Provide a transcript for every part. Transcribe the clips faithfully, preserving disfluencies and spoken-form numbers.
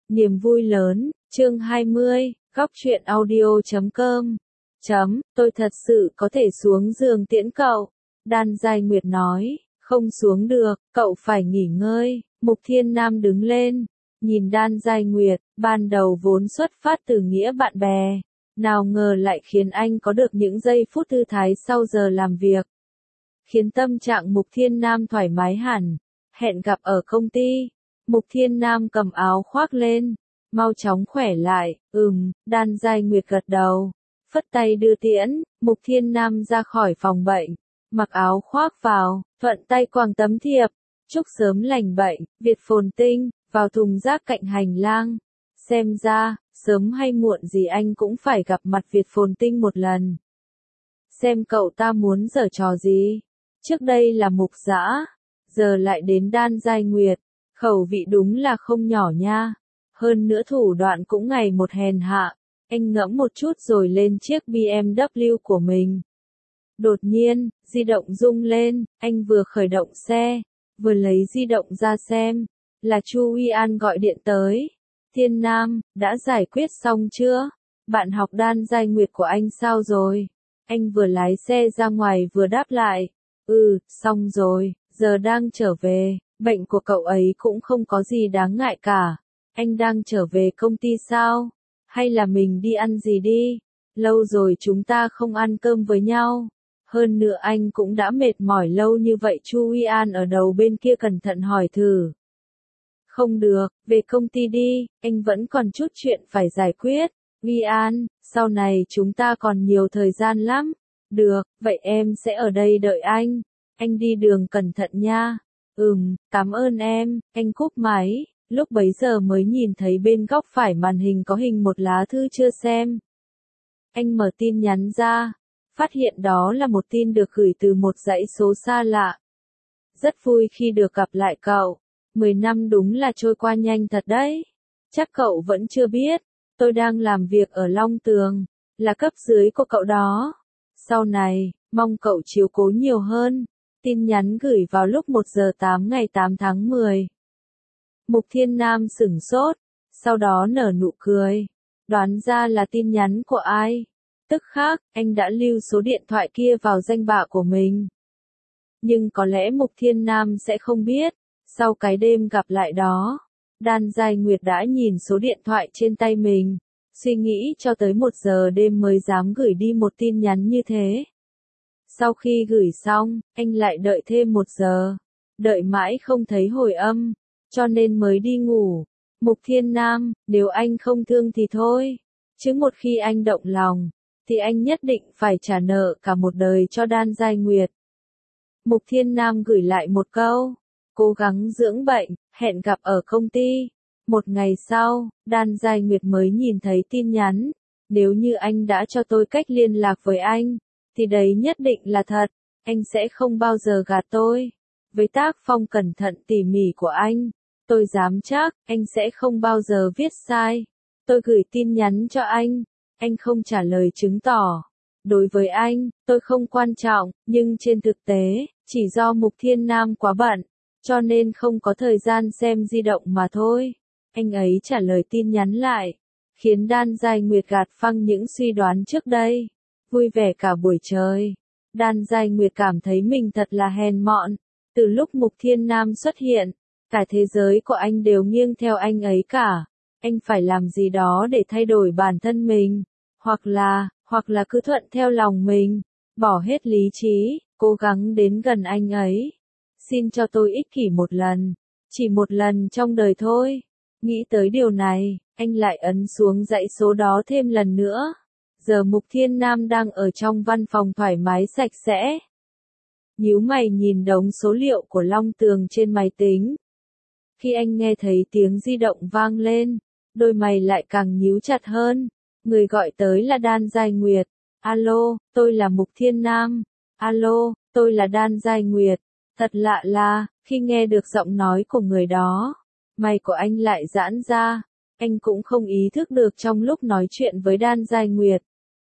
Niềm vui lớn, chương hai mươi, góc truyện audio chấm com. Chấm, tôi thật sự có thể xuống giường tiễn cậu. Đan Giai Nguyệt nói, không xuống được, cậu phải nghỉ ngơi. Mục Thiên Nam đứng lên, nhìn Đan Giai Nguyệt, ban đầu vốn xuất phát từ nghĩa bạn bè. Nào ngờ lại khiến anh có được những giây phút thư thái sau giờ làm việc. Khiến tâm trạng Mục Thiên Nam thoải mái hẳn. Hẹn gặp ở công ty. Mục Thiên Nam cầm áo khoác lên. Mau chóng khỏe lại, ừm, Đan Giai Nguyệt gật đầu. Phất tay đưa tiễn, Mục Thiên Nam ra khỏi phòng bệnh. Mặc áo khoác vào, thuận tay quàng tấm thiệp. Chúc sớm lành bệnh, Việt Phồn Tinh, vào thùng rác cạnh hành lang. Xem ra, sớm hay muộn gì anh cũng phải gặp mặt Việt Phồn Tinh một lần. Xem cậu ta muốn giở trò gì. Trước đây là Mục Dã, giờ lại đến Đan Giai Nguyệt. Khẩu vị đúng là không nhỏ nha. Hơn nữa thủ đoạn cũng ngày một hèn hạ. Anh ngẫm một chút rồi lên chiếc bê em vê của mình. Đột nhiên, di động rung lên, anh vừa khởi động xe, vừa lấy di động ra xem. Là Chu Uy An gọi điện tới. Thiên Nam, đã giải quyết xong chưa? Bạn học Đan Giai Nguyệt của anh sao rồi? Anh vừa lái xe ra ngoài vừa đáp lại. Ừ, xong rồi, giờ đang trở về. Bệnh của cậu ấy cũng không có gì đáng ngại cả. Anh đang trở về công ty sao? Hay là mình đi ăn gì đi? Lâu rồi chúng ta không ăn cơm với nhau. Hơn nữa anh cũng đã mệt mỏi lâu như vậy. Chu Uy An ở đầu bên kia cẩn thận hỏi thử. Không được, về công ty đi, anh vẫn còn chút chuyện phải giải quyết. Uy An, sau này chúng ta còn nhiều thời gian lắm. Được, vậy em sẽ ở đây đợi anh. Anh đi đường cẩn thận nha. Ừm, cảm ơn em, anh cúp máy, lúc bấy giờ mới nhìn thấy bên góc phải màn hình có hình một lá thư chưa xem. Anh mở tin nhắn ra, phát hiện đó là một tin được gửi từ một dãy số xa lạ. Rất vui khi được gặp lại cậu, mười năm đúng là trôi qua nhanh thật đấy. Chắc cậu vẫn chưa biết, tôi đang làm việc ở Long Tường, là cấp dưới của cậu đó. Sau này, mong cậu chiếu cố nhiều hơn. Tin nhắn gửi vào lúc một giờ tám ngày tám tháng mười. Mục Thiên Nam sửng sốt, sau đó nở nụ cười. Đoán ra là tin nhắn của ai. Tức khắc, anh đã lưu số điện thoại kia vào danh bạ của mình. Nhưng có lẽ Mục Thiên Nam sẽ không biết, sau cái đêm gặp lại đó, Đan Giai Nguyệt đã nhìn số điện thoại trên tay mình, suy nghĩ cho tới một giờ đêm mới dám gửi đi một tin nhắn như thế. Sau khi gửi xong, anh lại đợi thêm một giờ. Đợi mãi không thấy hồi âm, cho nên mới đi ngủ. Mục Thiên Nam, nếu anh không thương thì thôi. Chứ một khi anh động lòng, thì anh nhất định phải trả nợ cả một đời cho Đan Giai Nguyệt. Mục Thiên Nam gửi lại một câu. Cố gắng dưỡng bệnh, hẹn gặp ở công ty. Một ngày sau, Đan Giai Nguyệt mới nhìn thấy tin nhắn. Nếu như anh đã cho tôi cách liên lạc với anh, thì đấy nhất định là thật, anh sẽ không bao giờ gạt tôi. Với tác phong cẩn thận tỉ mỉ của anh, tôi dám chắc, anh sẽ không bao giờ viết sai. Tôi gửi tin nhắn cho anh, anh không trả lời chứng tỏ. Đối với anh, tôi không quan trọng, nhưng trên thực tế, chỉ do Mục Thiên Nam quá bận, cho nên không có thời gian xem di động mà thôi. Anh ấy trả lời tin nhắn lại, khiến Đan Giai Nguyệt gạt phăng những suy đoán trước đây. Vui vẻ cả buổi trời. Đan Giai Nguyệt cảm thấy mình thật là hèn mọn. Từ lúc Mục Thiên Nam xuất hiện, cả thế giới của anh đều nghiêng theo anh ấy cả. Anh phải làm gì đó để thay đổi bản thân mình. Hoặc là, hoặc là cứ thuận theo lòng mình. Bỏ hết lý trí, cố gắng đến gần anh ấy. Xin cho tôi ích kỷ một lần. Chỉ một lần trong đời thôi. Nghĩ tới điều này, anh lại ấn xuống dãy số đó thêm lần nữa. Giờ Mục Thiên Nam đang ở trong văn phòng thoải mái sạch sẽ. Nhíu mày nhìn đống số liệu của Long Tường trên máy tính. Khi anh nghe thấy tiếng di động vang lên, đôi mày lại càng nhíu chặt hơn. Người gọi tới là Đan Giai Nguyệt. Alo, tôi là Mục Thiên Nam. Alo, tôi là Đan Giai Nguyệt. Thật lạ là, khi nghe được giọng nói của người đó, mày của anh lại giãn ra. Anh cũng không ý thức được trong lúc nói chuyện với Đan Giai Nguyệt.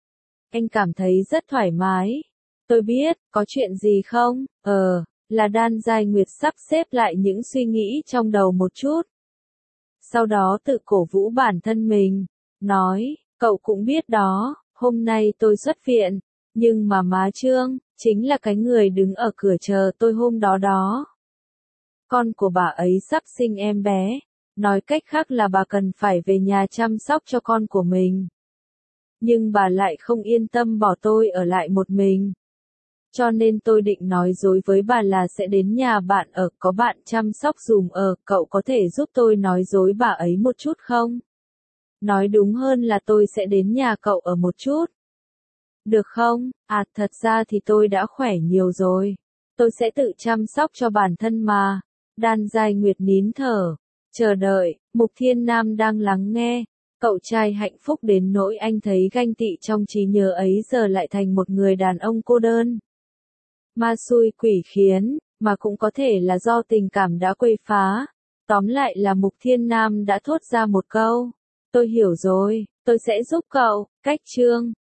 Anh cảm thấy rất thoải mái. Tôi biết, có chuyện gì không? Ờ, là Đan Giai Nguyệt sắp xếp lại những suy nghĩ trong đầu một chút. sau đó tự cổ vũ bản thân mình, nói, cậu cũng biết đó, hôm nay tôi xuất viện, nhưng mà má Trương, chính là cái người đứng ở cửa chờ tôi hôm đó đó. Con của bà ấy sắp sinh em bé, nói cách khác là bà cần phải về nhà chăm sóc cho con của mình. Nhưng bà lại không yên tâm bỏ tôi ở lại một mình. Cho nên tôi định nói dối với bà là sẽ đến nhà bạn ở, có bạn chăm sóc dùm ở, cậu có thể giúp tôi nói dối bà ấy một chút không? Nói đúng hơn là tôi sẽ đến nhà cậu ở một chút. Được không? À, thật ra thì tôi đã khỏe nhiều rồi. Tôi sẽ tự chăm sóc cho bản thân mà. Đan Giai Nguyệt nín thở, chờ đợi. Mục Thiên Nam đang lắng nghe. Cậu trai hạnh phúc đến nỗi anh thấy ganh tị trong trí nhớ ấy giờ lại thành một người đàn ông cô đơn. Ma xui quỷ khiến, mà cũng có thể là do tình cảm đã quấy phá. Tóm lại là Mục Thiên Nam đã thốt ra một câu. Tôi hiểu rồi, tôi sẽ giúp cậu, cách Trương.